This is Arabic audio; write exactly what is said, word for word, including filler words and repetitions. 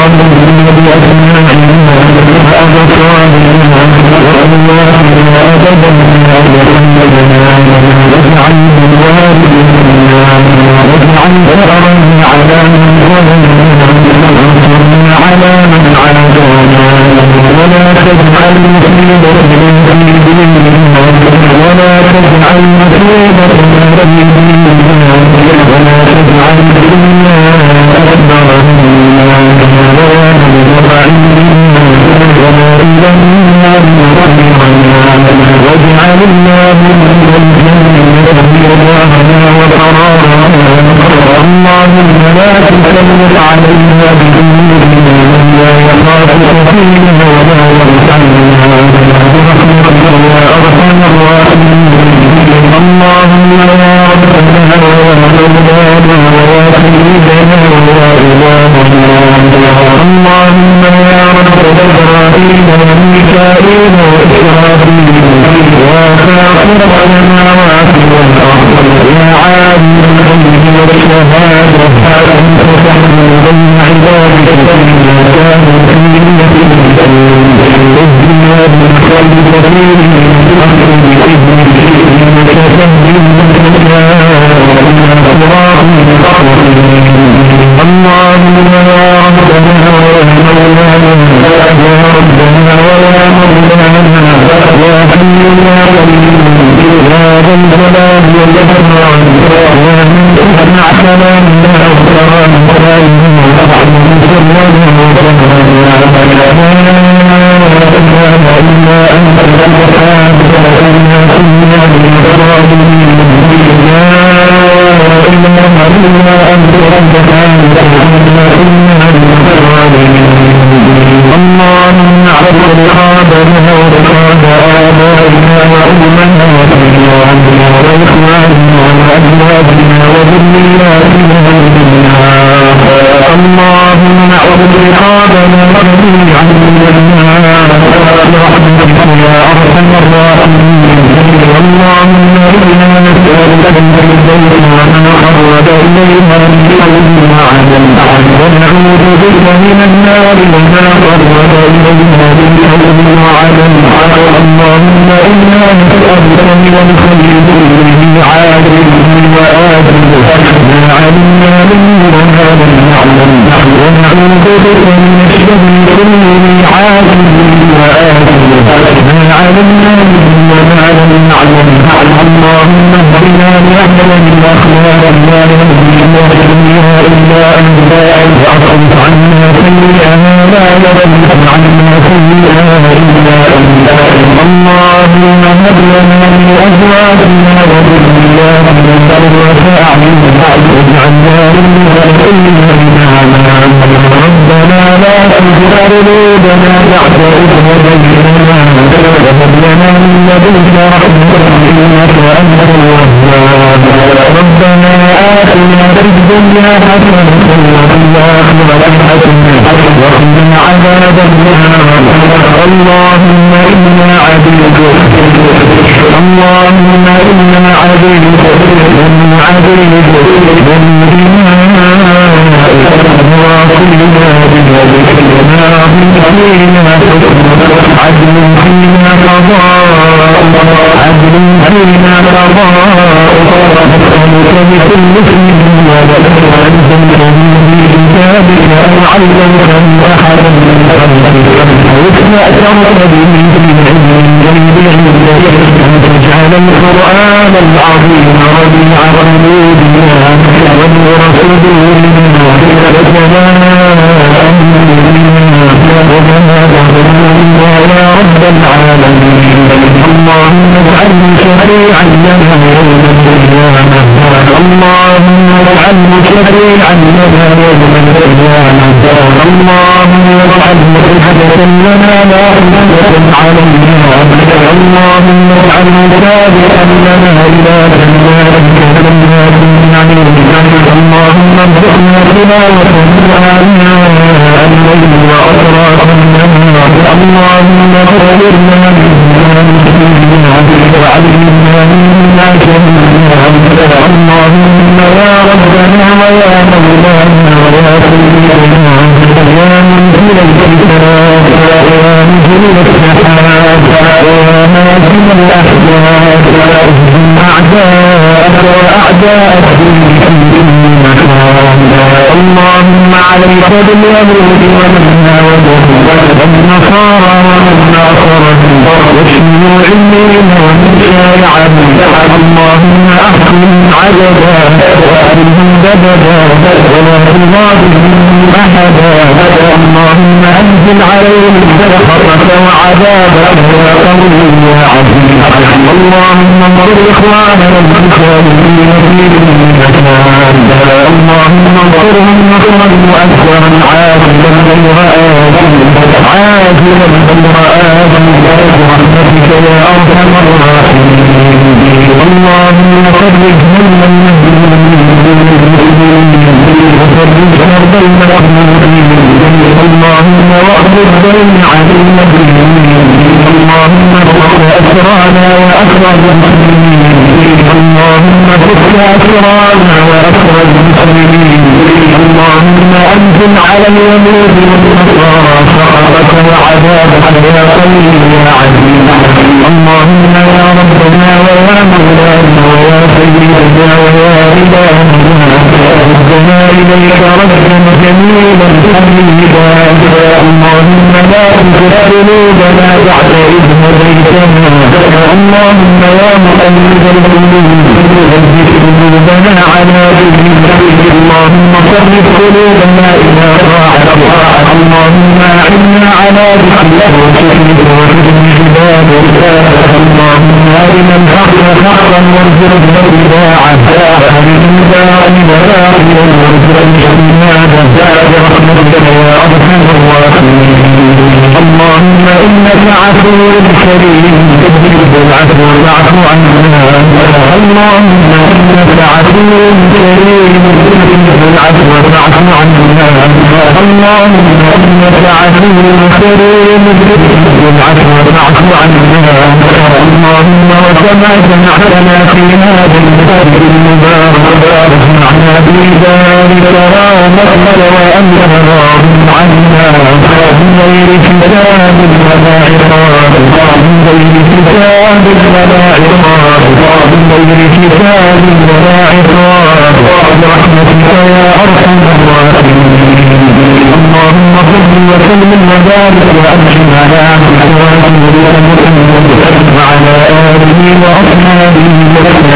وأمنا بأسماعنا وأبصارنا وأرواحنا أبدا ما وحمدنا واجعله الوارث منا واجعل ثأرنا على من ظلمنا وانصرنا على من عادانا ولا تجعل مصيبتنا في ديننا ولا تجعل مصيبتنا في ديننا ولا تجعل الدنيا أكبر همنا ولا مبلغ علمنا ولا إلى النار مصيرنا واجعل اللهم الجنة رضانا وقرارنا اللهم لا تسلط علينا بذنوبنا من لا يخافك فينا ولا يرحمنا برحمتك يا أرحم الراحمين اللهم يا ربنا ويا مولانا ويا سيدنا ويا إلهنا اللهم يا رب إبراهيم وميكائيل وإسرافيل يا خالق السماوات والأرض يا عالم الغيب والشهادة أنت تحكم بين عبادك فيما كانوا فيه يختلفون اهدنا بالخير كثير من الأمر بإذنك إنك تهدي من تشاء إلى صراط مستقيم اللهم يا ربنا ويا مولانا يا ربنا ويا مولانا يا حي يا قيوم يا ذا الجلال والإكرام يا من سمعتنا منا وقرأنا سائلنا وأعلم سرنا وسرنا لا إله إلا أنت سبحانك إنا كنا من الظالمين لا إله إلا أنت سبحانك إنا كنا من الظالمين اللهم اعف رقابنا ورقاب آبائنا وأمنا وإخواننا وإخواننا وأزواجنا وذرياتنا وذرياتنا اللهم اعف رقابنا جميعا برحمتك يا أرحم الراحمين اللهم إنا نسألك الفردوس وما قرب إليها من قول وعمل ونعوذ بك من النار وما قرب إليها من قول وعمل اللهم إنا نسألك من الخير كله عاجله وآجله ما علمنا منه وما لم نعلم ونعوذ بك من الشر كله عاجله وآجله ما علمنا منه وما لم نعلم اللهم اهدنا لأحسن الأخلاق لا يهدي إليها إلا أنت وأصرف عنا سيئها لا يصرف عنا سيئها إلا أنت اللهم هب لنا من أزواجنا وذرياتنا قرة أعين واجعلنا للمتقين إماما ربنا لا تزغ قلوبنا بعد إذ هديتنا وهب لنا من لدنك رحمة إنك أنت الوهاب ربنا آتنا في الدنيا حسنة وفي الآخرة حسنة وقنا عذاب النار اللهم إنا عبيدك اللهم إنا عبيدك ومن عبيدك ومن إمائك وواصلنا بذلك وناظم فينا حكمك عدل فينا قضاء عدل فينا قضاء نسألك بكل اسم ولك أنزلته في كتابك أو علمته أحدا من خلقك أو استأثرت به في العلم الغيب عندك أن تجعل القرآن العظيم ربيع قلوبنا ونور صدورنا وجلاء أمرنا وجناب ظنوننا يا رب العالمين اللهم اجعله شفيعا لنا يوم القيامة اللهم اجعله شفيعا لنا يوم القيامة اللهم اجعله حجة لنا لا حجة علينا اللهم اجعله سابقا لنا إلى جناتك جنات النعيم اللهم ارزقنا تلاوته آناء الليل وأطراف النهار اللهم اغفر لنا ذنوبنا وعلمنا مما جهلنا اللهم يا ربنا ويا مولانا ويا سيدنا يا من الكتاب ويا مجري السحاب ويا هازم الأحزاب اهزم أعداءك وأعداء الدين في كل مكان اللهم عليك باليهود ومن ناوذهم والنصارى ومن ناصرهم والشيوعيين ومن شايعهم اللهم أحكمهم عددا وأرهم بددا ولا تغادر منهم أحدا اللهم أنزل عليهم سخطك وعذابك يا قوي يا عزيز اللهم انصر إخواننا المسلمين في كل مكان اللهم انصرهم نصرا مؤثرا عاجلا غير آجل عاجلا غير آجل برحمتك يا أرحم الراحمين اللهم فرج هم المسلمين وفرج كرب المحمودين اللهم واقض الدين عن المدينين اللهم فك أسرانا وأسرى المسلمين اللهم فك أسرانا وأسرى المسلمين اللهم أنزل على اليهود والنصارى سخطك وعذابك يا قوي يا عزيز اللهم يا ربنا ويا مولانا ويا سيدنا ويا إلهنا ردنا إليك ردا جميلا حميدا اللهم لا تزغ قلوبنا بعد إذ هديتنا اللهم يا مقلب القلوب ثبت قلوبنا على دينك اللهم صرف قلوبنا إلى طاعتك اللهم أعنا على ذكرك وشكرك وحسن عبادك اللهم أرنا الحق حقا وارزقنا اتباعه وأرنا الباطل باطلا وارزقنا اجتنابه برحمتك يا أرحم الراحمين اللهم إنك عفو كريم تحب العفو فاعف عنا اللهم إنك عفو كريم تحب العفو فاعف عنا اللهم إنك عفو كريم تحب العفو فاعف عنا اللهم وكما جمعتنا في هذا المسجد المبارك واجمعنا في ذلك كرامتك وأنت راض عنا من غير كتاب ولا عقاب من غير كتاب ولا عقاب من غير كتاب ولا عقاب برحمتك يا أرحم الراحمين اللهم صل وسلم وبارك وأنعم على